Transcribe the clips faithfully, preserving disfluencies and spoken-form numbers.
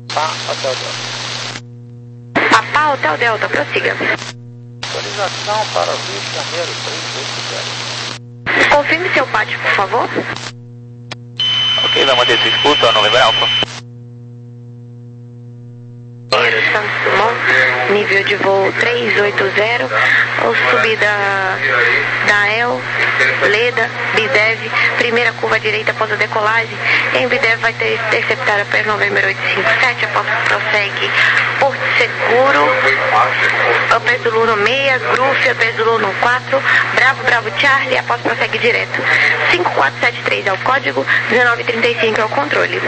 Papá Hotel Delta. Papá Hotel Delta, prossiga. Autorização para Rio de Janeiro, três oito zero. Confirme seu pátio, por favor. Ok, vamos descer, escuta, November Alpha. Santos Dumont, nível de voo trezentos e oitenta, ou subida da El, Leda, Bidev, primeira curva à direita após a decolagem. Em Bidev vai ter interceptar a P E S November oitocentos e cinquenta e sete, após prossegue Porto Seguro, a P E S do Luno seis, Gruf, a P E S do Luno quatro, Bravo, Bravo Charlie, após prossegue direto. cinco quatro sete três é o código, dezenove trinta e cinco é o controle.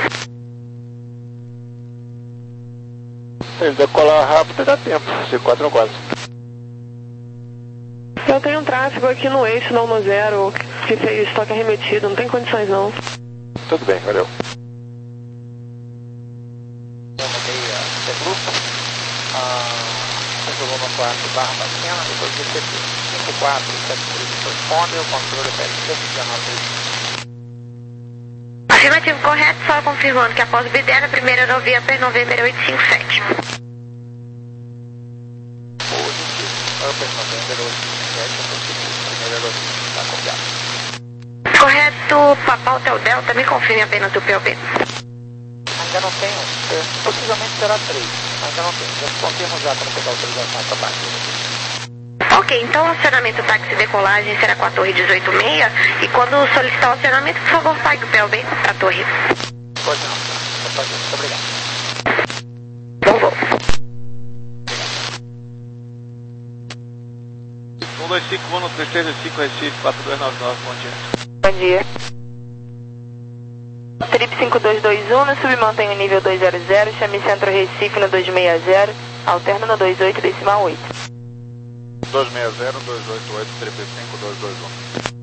Se decolar rápido dá tempo, C quatro no quatro. Eu tenho um tráfego aqui no eixo da um zero que fez estoque arremetido, não tem condições não. Tudo bem, valeu. Eu mandei a grupo, a no quatro barra Bacena, depois do C P cinco quatro sete três corresponde, o controle P L cento e dezenove. Afirmativo correto, só confirmando que após o B D N, a primeira aerovia P E S November oitocentos e cinquenta e sete. Positivo, P E S November oitocentos e cinquenta e sete, a primeira aerovia, está copiado. Correto, Papá Hotel Delta, me confirme apenas o P O B. Ainda não tenho, possivelmente será três, ainda não tenho, já confirmo já para pegar a autorização para baixo. Ok, então o acionamento táxi decolagem será com a torre dezoito seis e quando solicitar o acionamento, por favor, pague o P O B para a torre. Pode não, pode fazer, muito obrigado. Bom voo. um dois cinco um, três três cinco, Recife, quatro dois nove nove, bom dia. Bom dia. Trip cinco dois dois um, no submantém o nível dois zero zero, chame Centro Recife no dois seis zero, alterna no dois oito decimal oito. dois seis zero, dois oito oito, triplo cinco, dois dois um.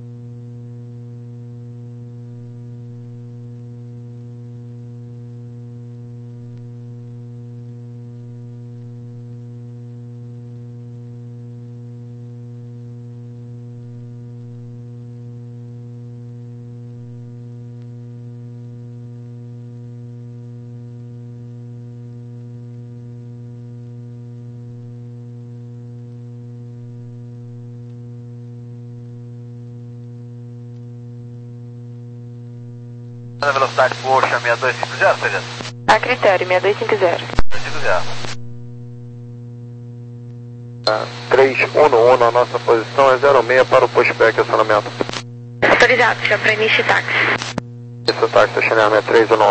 A velocidade por chame dois cinco zero, seja? A critério, seis dois cinco zero. dois cinco zero. três um um na nossa posição, é zero seis para o pushback, acionamento. Autorizado, já para início táxi. Isso, táxi, acionamento três um um.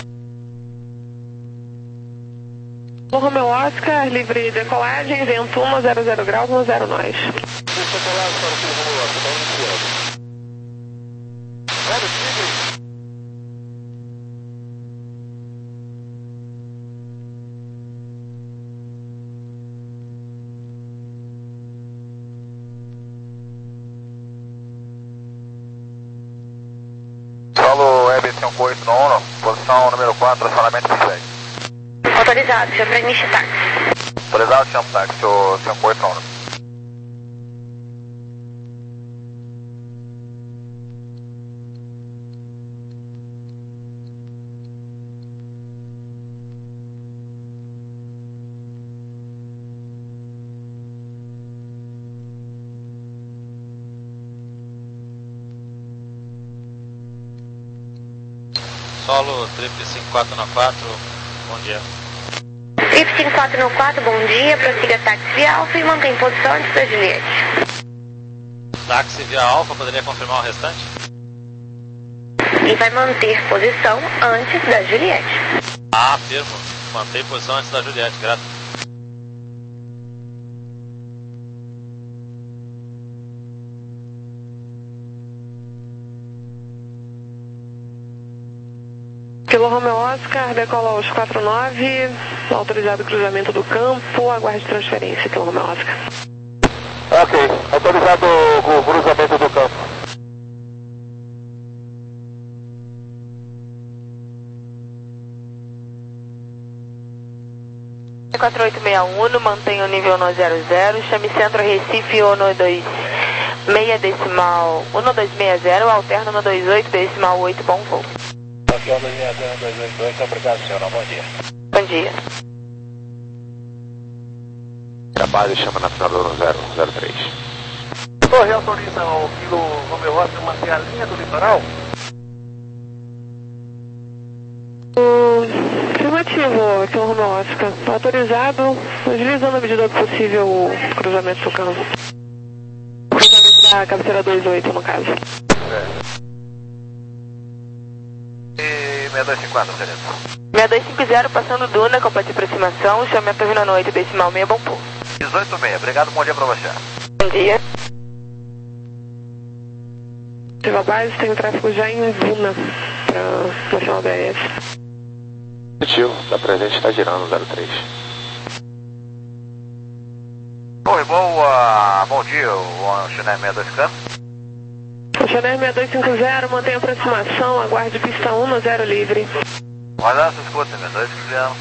Romeu Oscar, livre decolagem, vento um, zero zero graus, um zero nós. Decolagem para o Romeu Oscar, está iniciado. Zero Tigre. Solo Web cinco oito um, posição número quatro, acionamento seis. Autorizado, já para início táxi. Autorizado, chama táxi, o cinco oito um. Solo, triplo cinco quatro quatro, bom dia. Trip cinco quatro quatro, bom dia, prossiga táxi via Alfa e mantém posição antes da Juliette. Táxi via Alfa, poderia confirmar o restante? E vai manter posição antes da Juliette. Ah, firmo. Mantém posição antes da Juliette, grato. Kilo Romeo Oscar, decola aos quatro nove, autorizado cruzamento do campo, aguarde transferência, Kilo Romeo Oscar. Ok, autorizado o cruzamento do campo. quatro oito seis um, mantenha o nível no zero zero, chame Centro Recife um dois seis decimal um dois seis zero, alterna no dois oito decimal oito, bom voo. Ok, um dois seis zero, dois oito oito, obrigado, senhor, bom dia. Bom dia. dia. Da base chama na final do zero zero três. Torre autoriza o quilo Romeu Oscar manter a linha do litoral? Afirmativo, aqui é o Romeu Oscar. Autorizado, agilizando a medida do possível o cruzamento do campo. Cruzamento da cabeceira dois oito, no caso. É. E seis dois cinco zero, Sereno. seis dois cinco zero, passando Duna, completa aproximação, chame a torre na noite, decimal meia, bom pulo. dezoito seis, obrigado, bom dia pra você. Bom dia. Ativa base, tem tráfego já em Duna, para Nacional B S. Positivo, tá presente, está girando zero três. Oi, boa, bom dia, o Chanel seis dois K. O Chanel seis dois cinco zero, mantém a aproximação, aguarde pista um no zero livre. Olha, você escuta, seis dois cinco zero.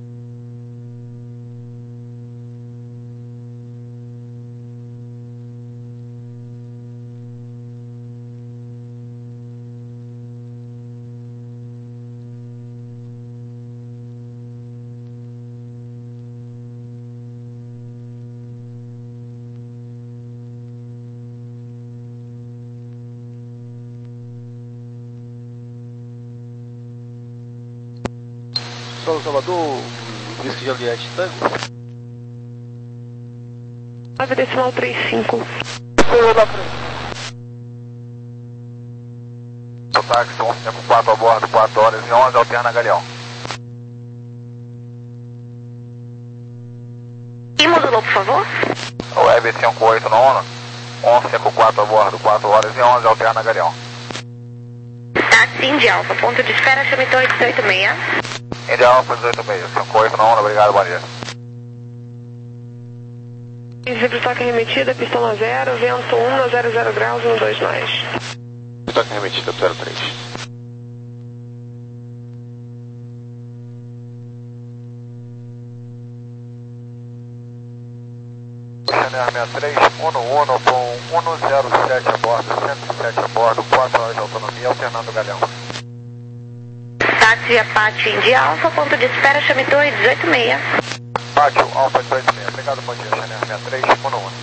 São Salvador, Whisky Juliette Tango. nove decimal trinta e cinco. Foi na frente. O táxi um cinco quatro a bordo, quatro horas e onze, alterna Galeão. E modulou, por favor? O Web cinco oito nono, um cinco quatro a bordo, quatro horas e onze, alterna Galeão. Táxi Indy Alfa, ponto de espera, chame torre dezoito seis. Indy Alfa dezoito seis, cinco oito nono, obrigado, bom dia. Livre toque remetida, pistão a zero, vento um a zero zero graus, um dois nós. Toque remetida, zero três. Chanel seis três, Uno Uno com cento e sete a bordo, cento e sete a bordo, quatro horas de autonomia, alternando Galeão. Táxi Apache Indy Alfa, ponto de espera, chame torre dezoito seis. Pátio, Alfa dezoito seis, obrigado, bom dia, Chanel seis três, Uno Uno.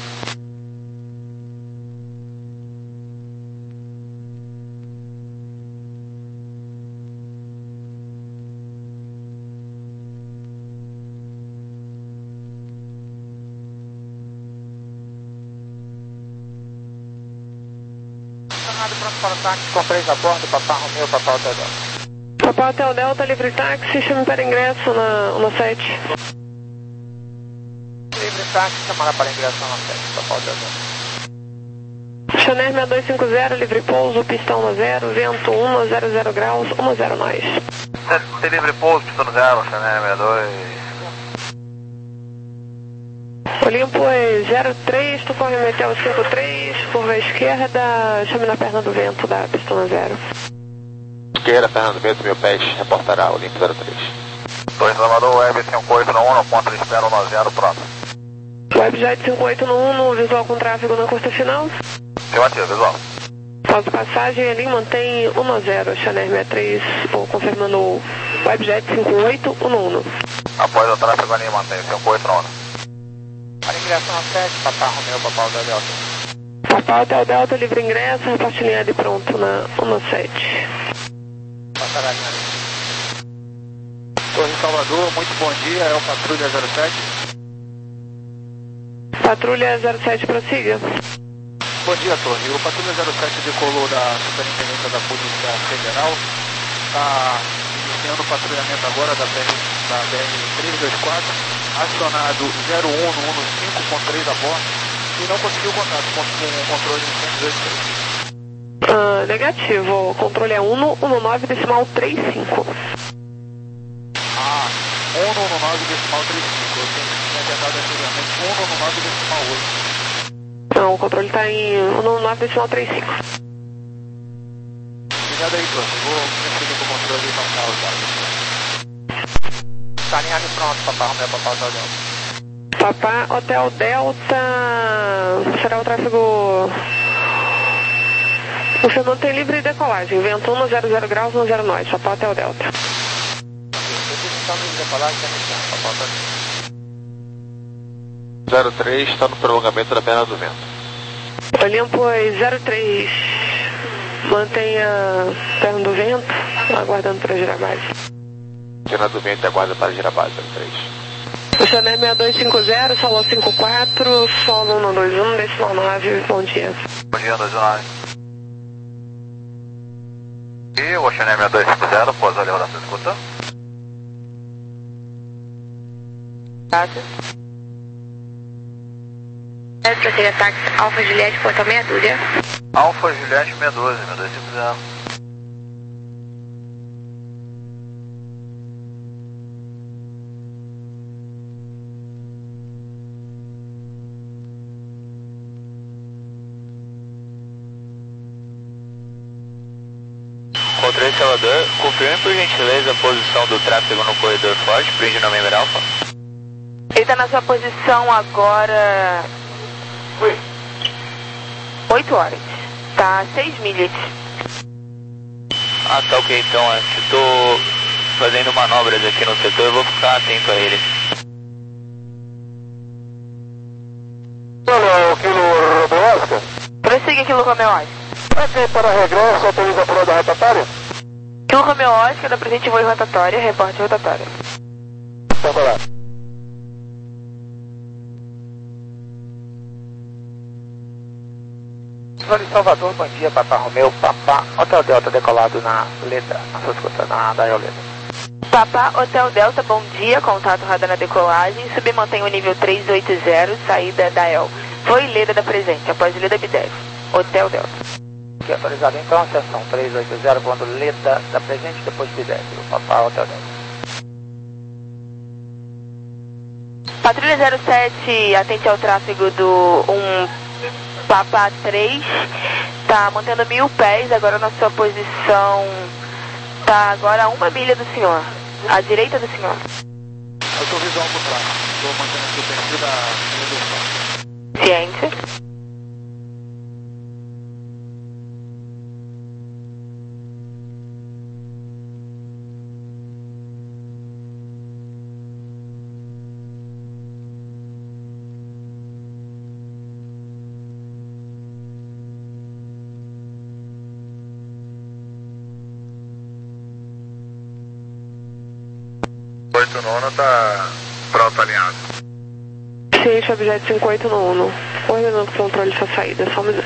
Chamado pronto para o táxi com três a bordo, Papá Romeu, Papá Hotel Delta. Papá Hotel Delta, livre táxi, chame para ingresso na no sete. Livre táxi, chamada para ingresso na sete, Papá Hotel Delta. Chanel seis dois cinco zero, livre pouso, pistão no zero, vento um a zero zero graus, um a zero nós. Tem livre pouso, pistão zero, Chanel seis dois. Olimpo é zero três, tu corre Metel cinco três, curva esquerda, chame na perna do vento da pistão zero. Esquerda, Fernando Vento, mil pés, reportará, Olimpo zero três. Torre Salvador, Web cinco oito no um, ponto de espera um zero, pronto. Webjet cinco oito no um, no visual com tráfego na curta final. Seu ativo, visual. Pausa passagem ali, mantém um a zero, Chanel seis três, ou confirmando o Webjet cinco oito no um. Após o tráfego ali, mantém, cinco oito no um. Para ingresso na sete, Papá Romeu, Papá Hotel Delta. Papá Hotel Delta, livre ingresso, reporte linhado e pronto na um sete. Passará a linha ali. Torre Salvador, muito bom dia, é o Patrulha zero sete. Patrulha zero sete, prossiga. Bom dia, Torre. O Patrulha zero sete decolou da Superintendência da Polícia Federal. Está iniciando o patrulhamento agora da B R, da B R trezentos e vinte e quatro. Acionado zero um no um cinco com três a bordo. E não conseguiu contato com, com o controle de cento e dois três. Ah, negativo. O controle é um um nove decimal trinta e cinco. Ah, um um nove decimal trinta e cinco. Eu tinha tentado anteriormente um um nove decimal oito. Não, o controle está em um um nove decimal trinta e cinco. Obrigado aí, Torre. Vou conseguir com o controle e passar os dados. Está alinhado e pronto, Papá Romeu, Papá Hotel Delta. Papá Hotel Delta. Será o tráfego. O Fernando tem livre decolagem. Vento um a zero zero graus, um zero nós. Papá Hotel Delta. posição de decolagem, zero três está no prolongamento da perna do vento. Olympus zero três, mantenha perna do vento, aguardando para girar base. Perna do vento e aguarda para girar base, zero três. Oceané seis dois cinco zero, solo cinco quatro, solo um dois um, decimal nove, bom dia. Bom dia, dois um nove. E o Oceané seis dois cinco zero, pós a levar da sua escuta. Táxi. Prossiga táxi, Alfa Juliette, portão meia dúzia. Alfa Juliette seis doze, seis dois cinco zero. Controle Salvador, confirme por gentileza a posição do tráfego no corredor forte, para o engine member Alpha. Ele está na sua posição agora... Oi. oito horas. Tá seis milhas. Ah, tá ok, então, é que estou fazendo manobras aqui no setor, eu vou ficar atento a ele. Olha, Kilo Romeo Oscar. Prossiga, Kilo Romeo Oscar. Aqui para regresso, autoriza a prova da rotatória? Kilo Romeo Oscar, da presente voo em rotatória, reporte rotatória. Então, vai lá. Senhor de Salvador, bom dia, Papa Romeu, Papá, Hotel Delta decolado na letra, na sua escuta, na Dial letra. Papá, Hotel Delta, bom dia, contato radar na decolagem, submantém o nível três oito zero, saída da E L. Foi Leda da presente, após Leda B dez, Hotel Delta. Aqui autorizado então, sessão três oito zero, quando Leda da presente, depois B dez, Papá, Hotel Delta. Patrulha zero sete, atente ao tráfego do um Papa três, tá mantendo mil pés, agora na sua posição, tá agora a uma milha do senhor, à direita do senhor. Eu estou visual por trás, estou mantendo aqui o perfil da... Ciência. oito nono está pronto alinhado. Ciência, objeto cinco oito no uno, coordenando o controle de sua saída, só um minuto.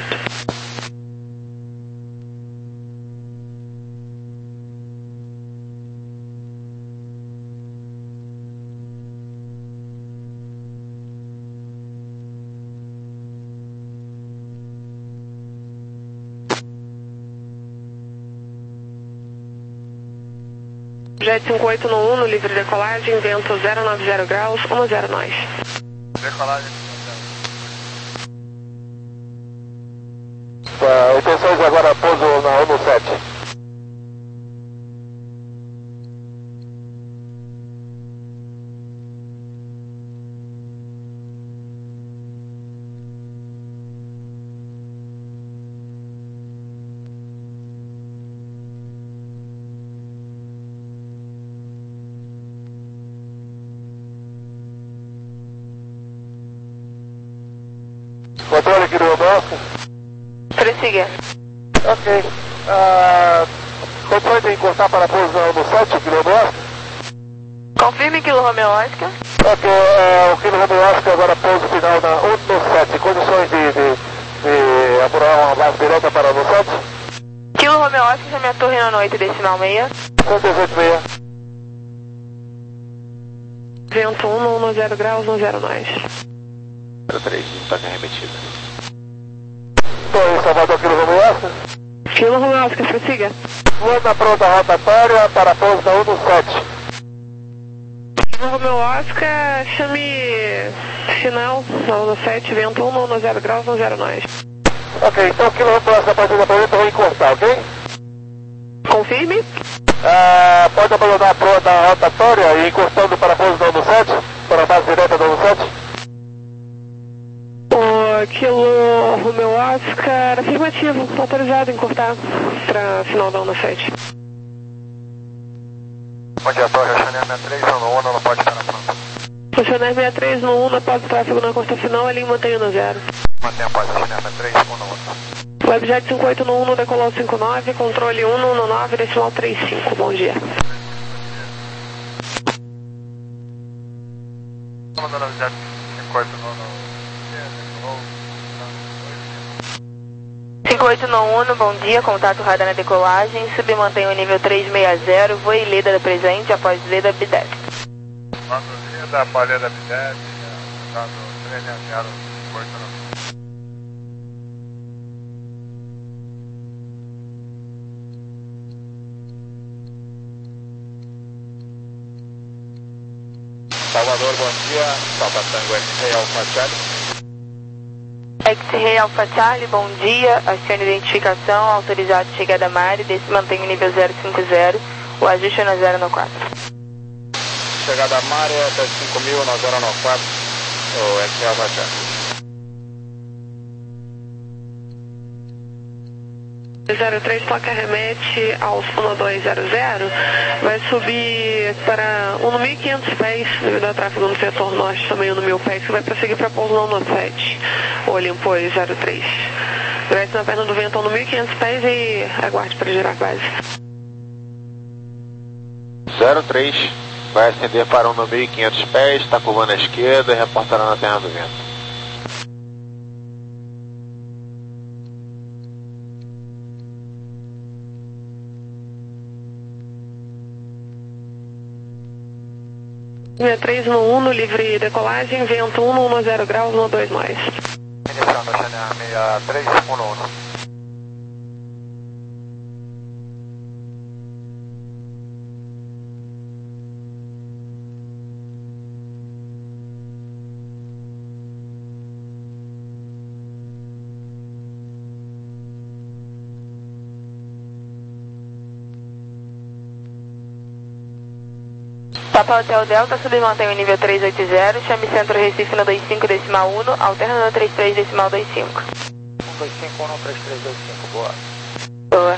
Jet cinco oito no uno, livre decolagem, vento zero nove zero graus, um zero nós. Decolagem. Uh, intenções agora, pouso na um sete. Controle aqui do Oscar. Prossiga. Ok. Uh, condições de encostar para a posição no sete, Kilo Oscar? Confirme, Kilo Romeo Oscar. Ok, uh, o Kilo Romeo Oscar agora pouso final na um no sete. Condições de, de, de apurar uma base direta para o sete? Kilo Romeo Oscar, chame a torre na oito decimal meia. cento e dezoito meia. Vento um, um zero graus, um zero nós. zero três, toque remetida. Estou em Salvador, Kilo Romeo Oscar. Kilo Romeo Oscar, prossiga. Voando pronta rotatória para pouso na um no sete. Kilo Romeo Oscar, chame final, na um no sete, vento um, um zero graus, um zero nós. Ok, então Kilo Romeo Oscar, a partir da planeta, vou encostar, ok? Confirme. Uh, pode abandonar a proa da rotatória e encostando para pouso na um no sete, para a base direta da um no sete. O Kilo Romeo Oscar, afirmativo, autorizado em cortar para final da um no sete. Bom dia, Torre, Oceaneer sessenta e três no um, não pode estar na pronta. Oceaneer sessenta e três no um, após o tráfego na costa final, a linha mantém no zero. Mantém a paz, Oceaneer sessenta e três, um no um. Webjet cinquenta e oito no um, no decolou cinquenta e nove, controle um no nove, decimal trinta e cinco, bom dia. Mandando Webjet cinquenta e oito no um. cinquenta e oito no um, bom dia, contato radar na decolagem, submantém o nível trezentos e sessenta, voe Leda da presente, após Leda B dez. Quando Leda, após Leda B dez, contato trezentos e sessenta, cinquenta e oito no um. Salvador, bom dia, Papa Tango X-Ray Alpha Charlie. X-Ray Alpha Charlie, bom dia, acione identificação, autorizado chegada a Mari, desse mantém o nível zero cinquenta, o ajuste é na zero no quatro. Chegada a Mari, até cinco mil, na zero no quatro, o X-Ray Alpha Charlie. zero três, placa remete ao Suna dois zero zero, vai subir para um no mil e quinhentos pés, devido ao tráfego no setor norte, também um no mil pés, que vai prosseguir para pouso não no sete, o Olimpo zero três. Desce na perna do vento no mil e quinhentos pés e aguarde para girar base. zero três, vai ascender para um no mil e quinhentos pés, está curvando à esquerda e reportará na perna do vento. sessenta e três no um, no livre decolagem, vento um no zero graus, no dois mais. Iniciando a Oceaneer sessenta e três, um no um. Papa Hotel Delta, submantém o nível trezentos e oitenta, chame Centro Recife no vinte e cinco decimal um, alterna no trinta e três decimal vinte e cinco. um dois cinco, um três três dois cinco, boa. Boa.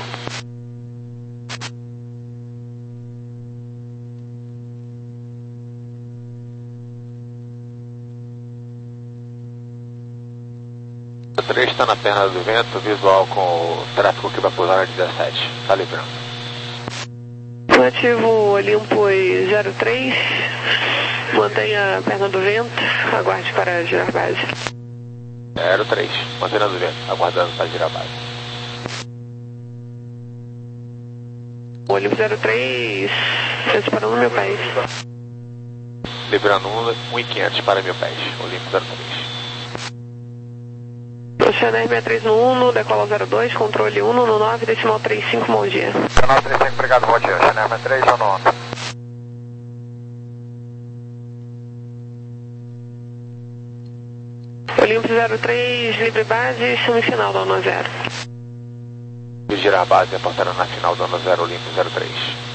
três está na perna do vento, visual com o tráfego que vai pousar na dezessete, está livrando. Nativo Olimpo zero três, mantenha a perna do vento, aguarde para girar base. zero três, mantendo do vento, aguardando para girar base. Olimpo zero três, disparando no meu pés. Livrando um mil e quinhentos para mil pés, Olimpo zero três. Oceaneer sessenta e três no um, no decola zero dois, controle um no nove, decimal trinta e cinco, bom dia. nove trinta e cinco, obrigado, bom dia. Oceaneer sessenta e três, um no um. Olimpo zero três, livre base, semifinal da ONU zero. Girar a base, reportando na final da ONU zero, Olimpo zero três.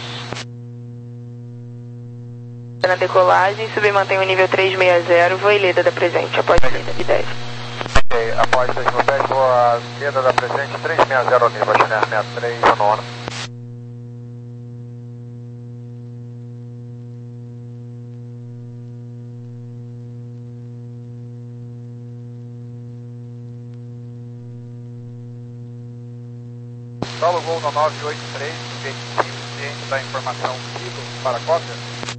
Na decolagem, submantém o nível trezentos e sessenta, voe Leda da presente, após Leda B dez. Ok, após três mil pés, voa Leda da presente, trezentos e sessenta, nível, Oceaneer sessenta e três, um no um. Solo Gol no nove oito três, ciente da informação Kilo para cópia.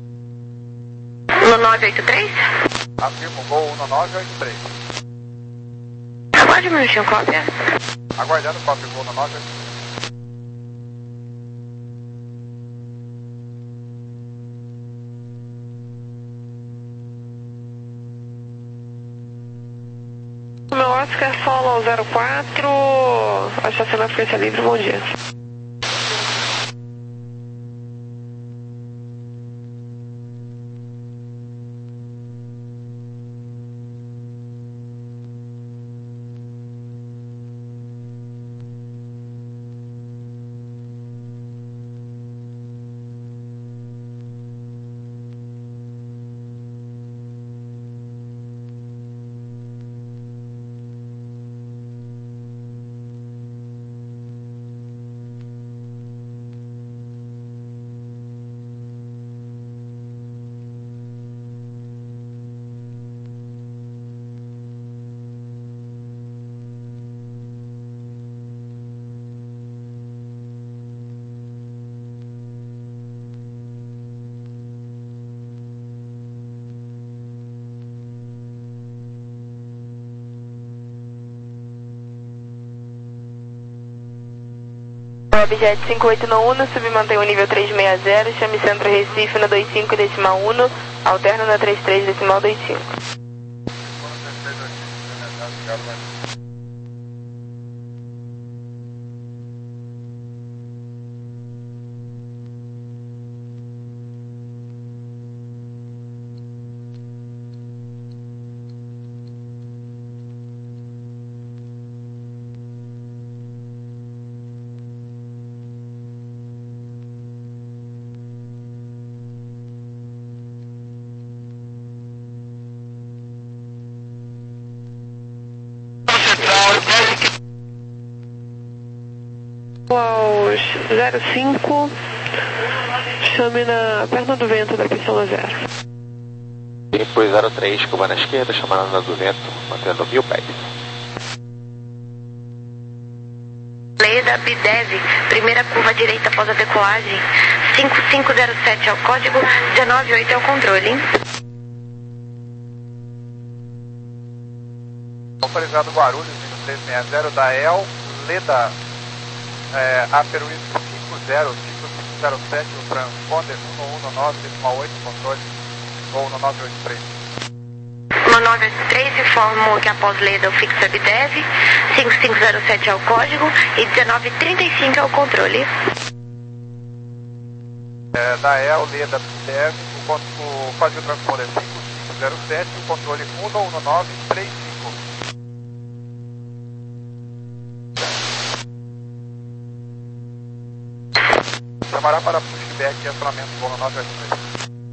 No nove oito três? Afirmo Gol no nove oito três. Aguarde um minutinho, cópia. Aguardando cópia Gol no nove oito três. Meu Oscar, solo ao zero quatro, a estação frequência livre, bom dia. Objet cinco oito no uno, submantém o nível trezentos e sessenta, chame Centro Recife na vinte e cinco decimal um, alterna na trinta e três decimal vinte e cinco. Aos zero cinco, chame na perna do vento da pista um zero. Depois zero três, curva na esquerda, chamando na do vento, mantendo mil pés. Leda, Bidev, primeira curva direita após a decolagem, cinco cinco zero sete é o código, dezenove oito é o controle. Autorizado Guarulhos, trezentos e sessenta da E L, Leda, é, Aperu cinco zero cinco cinco zero sete, o transponder um um nove decimal oito, controle, ou no nove oito três. No nove oito três informo que após Leda o fixo é Bidev, cinco cinco zero sete é o código e dezenove trinta e cinco é o controle. É, da E L, Leda, Bidev, o, o código transponder é cinco cinco zero sete, o controle um um nove três cinco. Chamará para pushback e acionamento do voo nove oito três.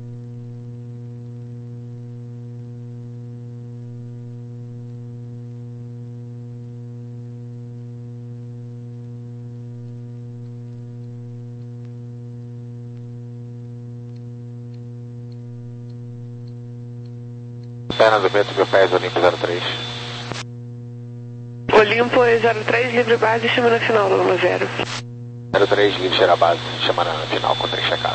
Perna do vento, mil pés, Olimpo zero três. Olimpo zero três, livre base, chama na final do um zero. zero três, livre cheira a base, chamando na final, com trem checado.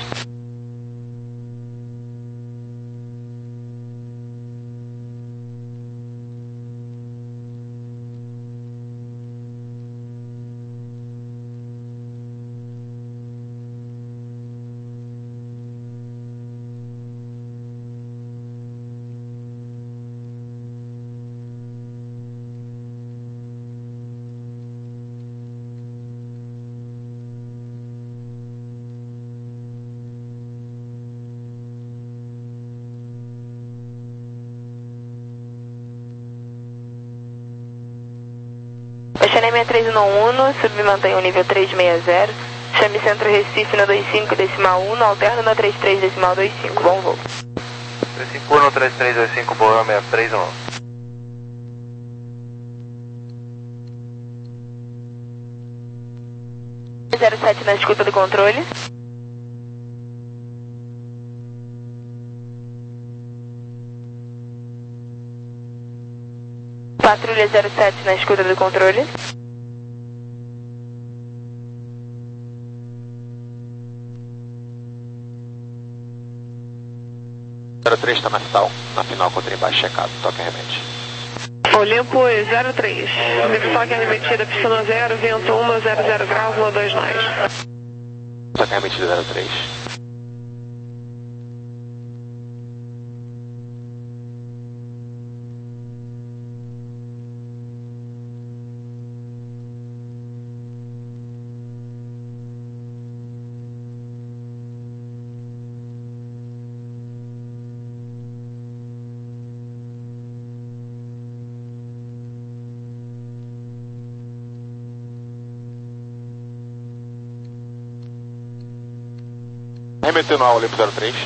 Xanemia três um um, submantém o nível trezentos e sessenta, chame Centro Recife na vinte e cinco decimal um, alterna na trinta e três decimal vinte e cinco, bom voo. três cinco um, três três dois cinco, boa, seis três um. zero sete na escuta do controle. Patrulha zero sete na escuta do controle. zero três está na final, na final com o trem baixo checado, toque remete. Olimpo zero três, nível toque arremetida, pista um zero, vento um, zero zero graus, um dois nós. Toque remetida zero três. Remetendo ao Olimpo zero três.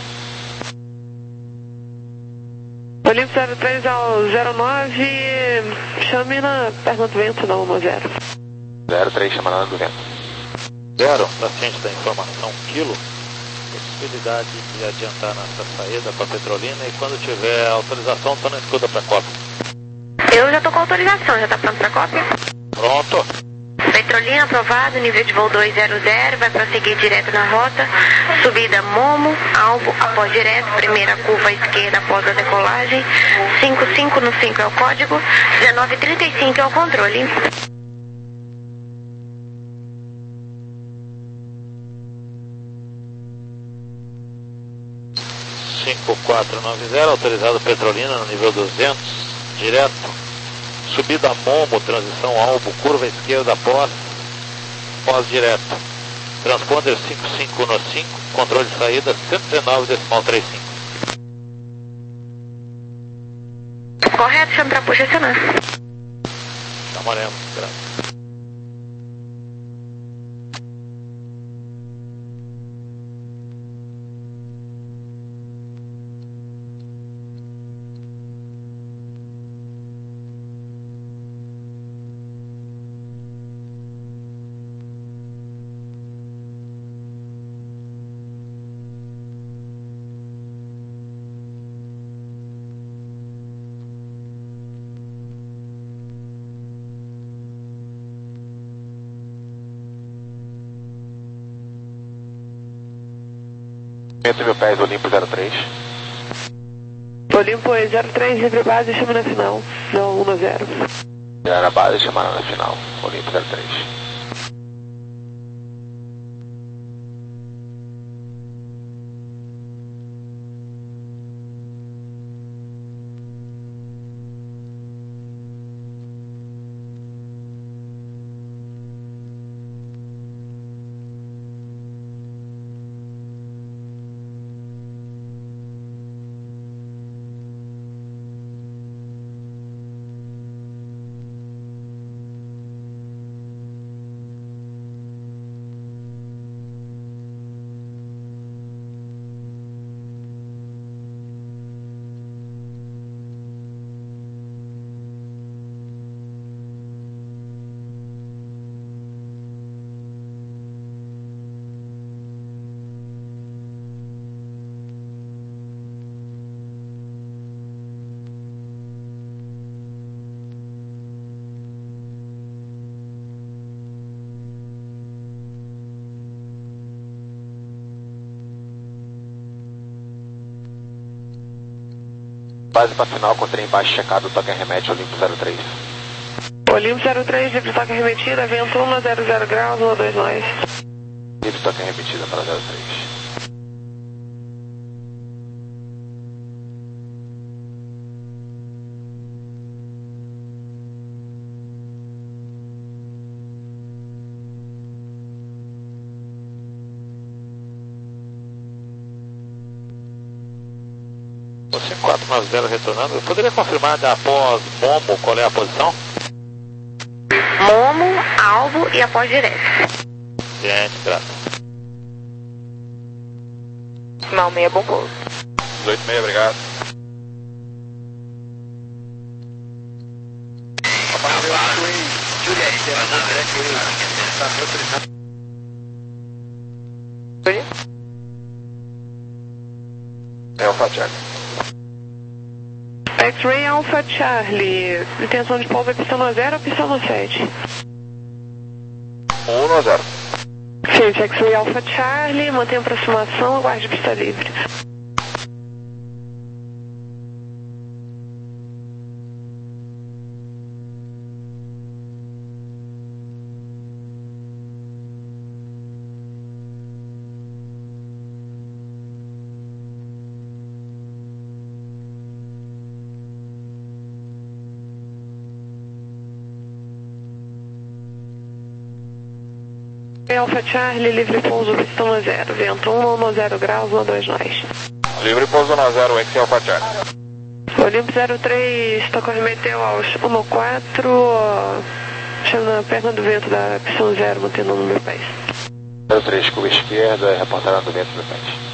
Olimpo zero três ao zero nove, chame na perna do vento da um zero. zero três, chama na do vento. Zero, para ciente da informação, quilo, possibilidade de adiantar nossa saída para Petrolina e quando tiver autorização, estou na escuta para cópia. Eu já estou com autorização, já está pronto para cópia? Pronto. Petrolina aprovado, nível de voo dois zero zero, vai prosseguir direto na rota, subida Momo, Albo, após direto, primeira curva à esquerda após a decolagem, cinco cinco no cinco é o código, dezenove trinta e cinco é o controle. cinco quatro nove zero, autorizado Petrolina no nível duzentos, direto. Subida Momo, transição Albo, curva esquerda pós, pós direto. Transponder cinco cinco no cinco, controle de saída cento e dezenove decimal trinta e cinco. Correto, chame para posicionar. Chamaremos, graças. cem mil pés, Olimpo zero três. Olimpo zero três, livre base, chama na final. Não, um a zero. Virar a base e chamar na final. Olimpo zero três. Base para final com trem baixo checado, toque remete Olimpo zero três. Olimpo zero três, livre toque remetida, vento um a zero zero graus, um a dois nós. Livre toque remetida para zero três. cinco quatro nove zero retornando. Eu poderia confirmar da após Momo qual é a posição? Momo, Albo e após direto. Gente, graças. Mal meia, bom pouso. dezoito seis, obrigado. É o Fatiago. X-Ray Alpha Charlie, intenção de pouso é pistão no zero ou pistão no sete? um no zero. Gente, X-Ray Alpha Charlie, mantém aproximação, aguarde pista livre. Alpha Charlie, livre pouso, pistão no zero, vento um, um a zero graus, um a dois nós. Livre pouso no zero, X Alpha Charlie. Olimpo zero três, toca remeteu aos um a quatro, chama na perna do vento da pistão zero, mantendo no meu pés. zero três, curva esquerda, reportando do vento do pés.